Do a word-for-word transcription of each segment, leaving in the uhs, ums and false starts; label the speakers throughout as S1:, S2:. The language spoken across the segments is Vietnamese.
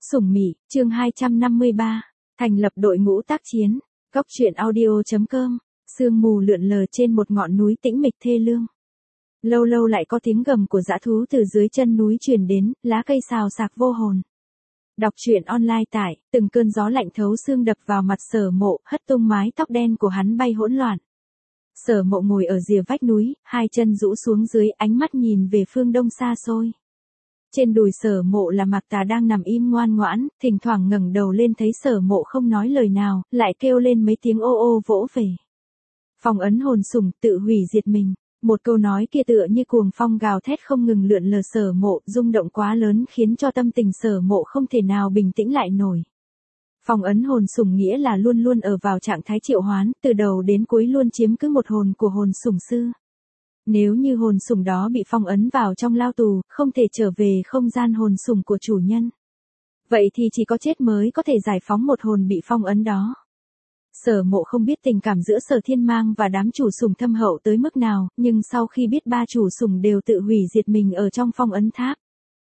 S1: Sủng Mị, chương hai trăm năm mươi ba, thành lập đội ngũ tác chiến, góc truyện audio.com, sương mù lượn lờ trên một ngọn núi tĩnh mịch thê lương. Lâu lâu lại có tiếng gầm của dã thú từ dưới chân núi truyền đến, lá cây xào xạc vô hồn. Đọc truyện online tại, từng cơn gió lạnh thấu xương đập vào mặt Sở Mộ, hất tung mái tóc đen của hắn bay hỗn loạn. Sở Mộ ngồi ở rìa vách núi, hai chân rũ xuống dưới, ánh mắt nhìn về phương đông xa xôi. Trên đùi Sở Mộ là Mạc Tà đang nằm im ngoan ngoãn, thỉnh thoảng ngẩng đầu lên thấy Sở Mộ không nói lời nào, lại kêu lên mấy tiếng ô ô vỗ về. Phong ấn hồn sủng, tự hủy diệt mình. Một câu nói kia tựa như cuồng phong gào thét không ngừng lượn lờ Sở Mộ, rung động quá lớn khiến cho tâm tình Sở Mộ không thể nào bình tĩnh lại nổi. Phong ấn hồn sủng nghĩa là luôn luôn ở vào trạng thái triệu hoán, từ đầu đến cuối luôn chiếm cứ một hồn của hồn sủng sư. Nếu như hồn sủng đó bị phong ấn vào trong lao tù, không thể trở về không gian hồn sủng của chủ nhân. Vậy thì chỉ có chết mới có thể giải phóng một hồn bị phong ấn đó. Sở Mộ không biết tình cảm giữa Sở Thiên Mang và đám chủ sủng thâm hậu tới mức nào, nhưng sau khi biết ba chủ sủng đều tự hủy diệt mình ở trong phong ấn tháp,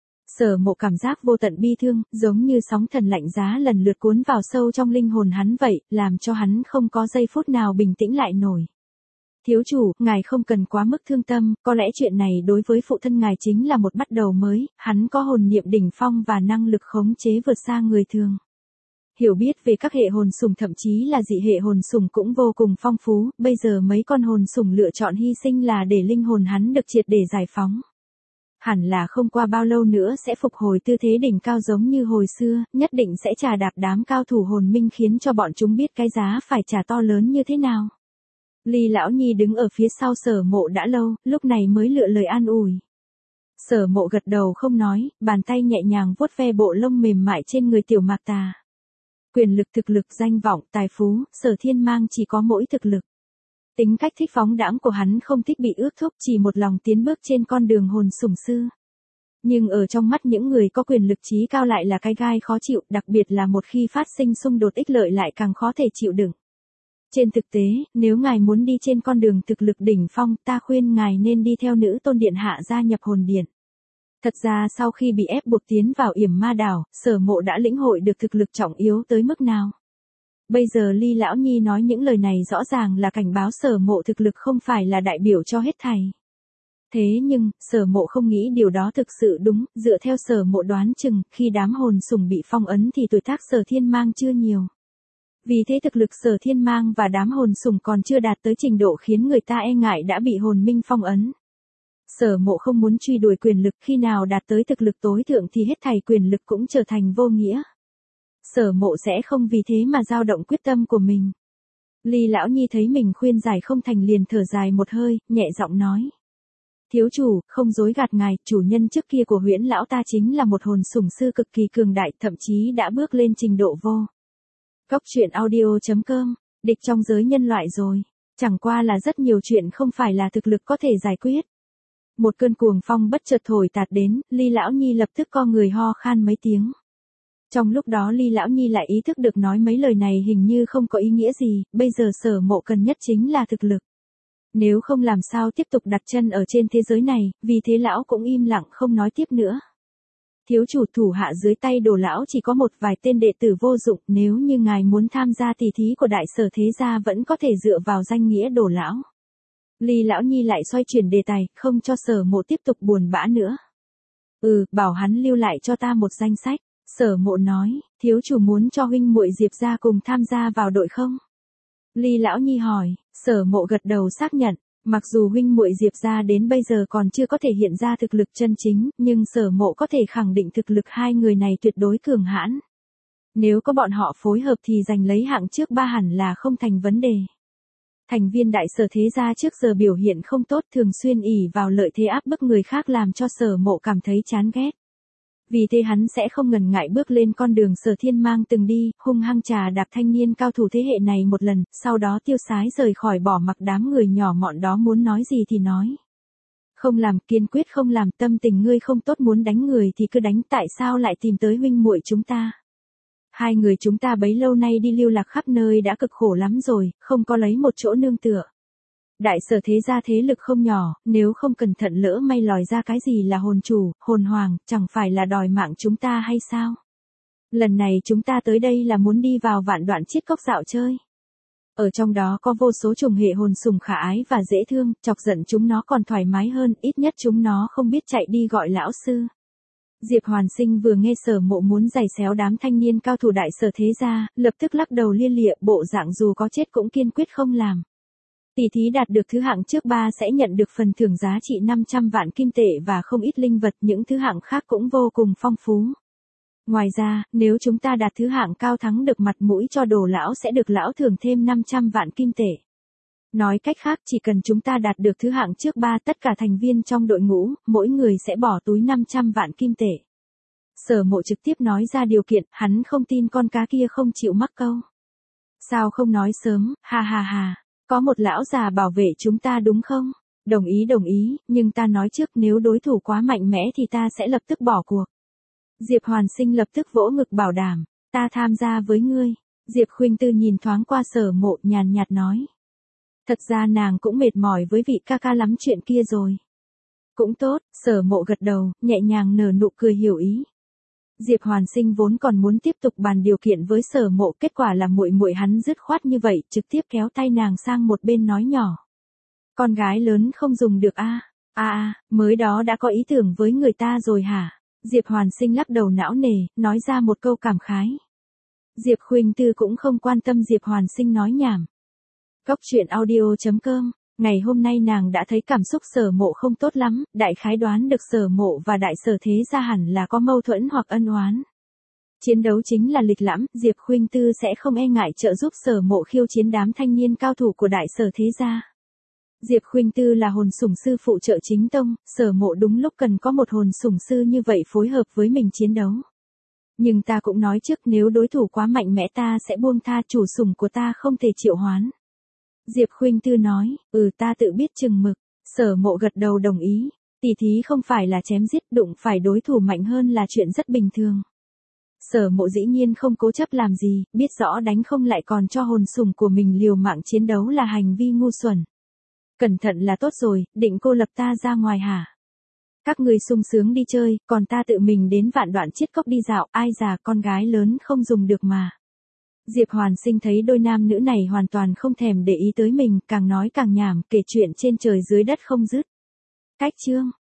S1: Sở Mộ cảm giác vô tận bi thương, giống như sóng thần lạnh giá lần lượt cuốn vào sâu trong linh hồn hắn vậy, làm cho hắn không có giây phút nào bình tĩnh lại nổi. Thiếu chủ, ngài không cần quá mức thương tâm, có lẽ chuyện này đối với phụ thân ngài chính là một bắt đầu mới, hắn có hồn niệm đỉnh phong và năng lực khống chế vượt xa người thường. Hiểu biết về các hệ hồn sủng thậm chí là dị hệ hồn sủng cũng vô cùng phong phú, bây giờ mấy con hồn sủng lựa chọn hy sinh là để linh hồn hắn được triệt để giải phóng. Hẳn là không qua bao lâu nữa sẽ phục hồi tư thế đỉnh cao giống như hồi xưa, nhất định sẽ trà đạp đám cao thủ hồn minh khiến cho bọn chúng biết cái giá phải trả to lớn như thế nào. Ly Lão Nhi đứng ở phía sau Sở Mộ đã lâu, lúc này mới lựa lời an ủi. Sở Mộ gật đầu không nói, bàn tay nhẹ nhàng vuốt ve bộ lông mềm mại trên người tiểu Mạc Tà. Quyền lực, thực lực, danh vọng, tài phú, Sở Thiên Mang chỉ có mỗi thực lực. Tính cách thích phóng đãng của hắn không thích bị ước thúc, chỉ một lòng tiến bước trên con đường hồn sủng sư. Nhưng ở trong mắt những người có quyền lực trí cao lại là cái gai khó chịu, đặc biệt là một khi phát sinh xung đột ích lợi lại càng khó thể chịu đựng. Trên thực tế, nếu ngài muốn đi trên con đường thực lực đỉnh phong, ta khuyên ngài nên đi theo nữ tôn điện hạ gia nhập hồn điện. Thật ra sau khi bị ép buộc tiến vào Yểm Ma Đảo, Sở Mộ đã lĩnh hội được thực lực trọng yếu tới mức nào. Bây giờ Ly Lão Nhi nói những lời này rõ ràng là cảnh báo Sở Mộ thực lực không phải là đại biểu cho hết thảy. Thế nhưng, Sở Mộ không nghĩ điều đó thực sự đúng, dựa theo Sở Mộ đoán chừng, khi đám hồn sủng bị phong ấn thì tuổi tác Sở Thiên Mang chưa nhiều. Vì thế thực lực Sở Thiên Mang và đám hồn sủng còn chưa đạt tới trình độ khiến người ta e ngại đã bị hồn minh phong ấn. Sở Mộ không muốn truy đuổi quyền lực, khi nào đạt tới thực lực tối thượng thì hết thảy quyền lực cũng trở thành vô nghĩa. Sở Mộ sẽ không vì thế mà dao động quyết tâm của mình. Ly Lão Nhi thấy mình khuyên giải không thành liền thở dài một hơi, nhẹ giọng nói. Thiếu chủ, không dối gạt ngài, chủ nhân trước kia của Huyễn Lão ta chính là một hồn sủng sư cực kỳ cường đại, thậm chí đã bước lên trình độ vô. Góc truyện audio.com, địch trong giới nhân loại rồi. Chẳng qua là rất nhiều chuyện không phải là thực lực có thể giải quyết. Một cơn cuồng phong bất chợt thổi tạt đến, Ly Lão Nhi lập tức co người ho khan mấy tiếng. Trong lúc đó Ly Lão Nhi lại ý thức được nói mấy lời này hình như không có ý nghĩa gì, bây giờ Sở Mộ cần nhất chính là thực lực. Nếu không làm sao tiếp tục đặt chân ở trên thế giới này, vì thế lão cũng im lặng không nói tiếp nữa. Thiếu chủ, thủ hạ dưới tay Đồ lão chỉ có một vài tên đệ tử vô dụng, nếu như ngài muốn tham gia tỷ thí của đại sở thế gia vẫn có thể dựa vào danh nghĩa Đồ lão. Ly Lão Nhi lại xoay chuyển đề tài, không cho Sở Mộ tiếp tục buồn bã nữa. Ừ, bảo hắn lưu lại cho ta một danh sách. Sở Mộ nói, thiếu chủ muốn cho huynh muội Diệp gia cùng tham gia vào đội không? Ly Lão Nhi hỏi, Sở Mộ gật đầu xác nhận, mặc dù huynh muội Diệp gia đến bây giờ còn chưa có thể hiện ra thực lực chân chính, nhưng Sở Mộ có thể khẳng định thực lực hai người này tuyệt đối cường hãn. Nếu có bọn họ phối hợp thì giành lấy hạng trước ba hẳn là không thành vấn đề. Thành viên đại sở thế gia trước giờ biểu hiện không tốt, thường xuyên ỷ vào lợi thế áp bức người khác làm cho Sở Mộ cảm thấy chán ghét. Vì thế hắn sẽ không ngần ngại bước lên con đường Sở Thiên Mang từng đi, hung hăng trà đạp thanh niên cao thủ thế hệ này một lần, sau đó tiêu sái rời khỏi, bỏ mặc đám người nhỏ mọn đó muốn nói gì thì nói. Không làm, kiên quyết không làm, tâm tình ngươi không tốt muốn đánh người thì cứ đánh, tại sao lại tìm tới huynh muội chúng ta? Hai người chúng ta bấy lâu nay đi lưu lạc khắp nơi đã cực khổ lắm rồi, không có lấy một chỗ nương tựa. Đại sở thế gia thế lực không nhỏ, nếu không cẩn thận lỡ may lòi ra cái gì là hồn chủ, hồn hoàng, chẳng phải là đòi mạng chúng ta hay sao? Lần này chúng ta tới đây là muốn đi vào vạn đoạn chiết cốc dạo chơi. Ở trong đó có vô số trùng hệ hồn sùng khả ái và dễ thương, chọc giận chúng nó còn thoải mái hơn, ít nhất chúng nó không biết chạy đi gọi lão sư. Diệp Hoàn Sinh vừa nghe Sở Mộ muốn giày xéo đám thanh niên cao thủ đại sở thế gia, lập tức lắc đầu lia lịa, bộ dạng dù có chết cũng kiên quyết không làm. Tỷ thí đạt được thứ hạng trước ba sẽ nhận được phần thưởng giá trị năm trăm vạn kim tệ và không ít linh vật, những thứ hạng khác cũng vô cùng phong phú. Ngoài ra, nếu chúng ta đạt thứ hạng cao thắng được mặt mũi cho Đồ lão sẽ được lão thưởng thêm năm trăm vạn kim tệ. Nói cách khác, chỉ cần chúng ta đạt được thứ hạng trước ba, tất cả thành viên trong đội ngũ, mỗi người sẽ bỏ túi năm trăm vạn kim tệ. Sở Mộ trực tiếp nói ra điều kiện, hắn không tin con cá kia không chịu mắc câu. Sao không nói sớm, ha ha ha, có một lão già bảo vệ chúng ta đúng không? Đồng ý đồng ý, nhưng ta nói trước nếu đối thủ quá mạnh mẽ thì ta sẽ lập tức bỏ cuộc. Diệp Hoàn Sinh lập tức vỗ ngực bảo đảm, ta tham gia với ngươi. Diệp Khuynh Tư nhìn thoáng qua Sở Mộ nhàn nhạt nói. Thật ra nàng cũng mệt mỏi với vị ca ca lắm chuyện kia rồi. Cũng tốt, Sở Mộ gật đầu, nhẹ nhàng nở nụ cười hiểu ý. Diệp Hoàn Sinh vốn còn muốn tiếp tục bàn điều kiện với Sở Mộ, kết quả là muội muội hắn dứt khoát như vậy, trực tiếp kéo tay nàng sang một bên nói nhỏ. Con gái lớn không dùng được a? A a, mới đó đã có ý tưởng với người ta rồi hả? Diệp Hoàn Sinh lắc đầu não nề, nói ra một câu cảm khái. Diệp Khuynh Tư cũng không quan tâm Diệp Hoàn Sinh nói nhảm. Cốc truyện audio chấm com, ngày hôm nay nàng đã thấy cảm xúc Sở Mộ không tốt lắm, đại khái đoán được Sở Mộ và đại sở thế gia hẳn là có mâu thuẫn hoặc ân oán. Chiến đấu chính là lịch lãm, Diệp Khuynh Tư sẽ không e ngại trợ giúp Sở Mộ khiêu chiến đám thanh niên cao thủ của đại sở thế gia. Diệp Khuynh Tư là hồn sủng sư phụ trợ chính tông, Sở Mộ đúng lúc cần có một hồn sủng sư như vậy phối hợp với mình chiến đấu. Nhưng ta cũng nói trước, nếu đối thủ quá mạnh mẽ ta sẽ buông tha, chủ sủng của ta không thể triệu hoán. Diệp Khuynh Tư nói, ừ ta tự biết chừng mực. Sở Mộ gật đầu đồng ý. Tỷ thí không phải là chém giết, đụng phải đối thủ mạnh hơn là chuyện rất bình thường. Sở Mộ dĩ nhiên không cố chấp làm gì, biết rõ đánh không lại còn cho hồn sủng của mình liều mạng chiến đấu là hành vi ngu xuẩn. Cẩn thận là tốt rồi, định cô lập ta ra ngoài hả? Các người sung sướng đi chơi, còn ta tự mình đến vạn đoạn chiết cốc đi dạo, ai già con gái lớn không dùng được mà. Diệp Hoàn Sinh thấy đôi nam nữ này hoàn toàn không thèm để ý tới mình, càng nói càng nhảm, kể chuyện trên trời dưới đất không dứt. Cách chương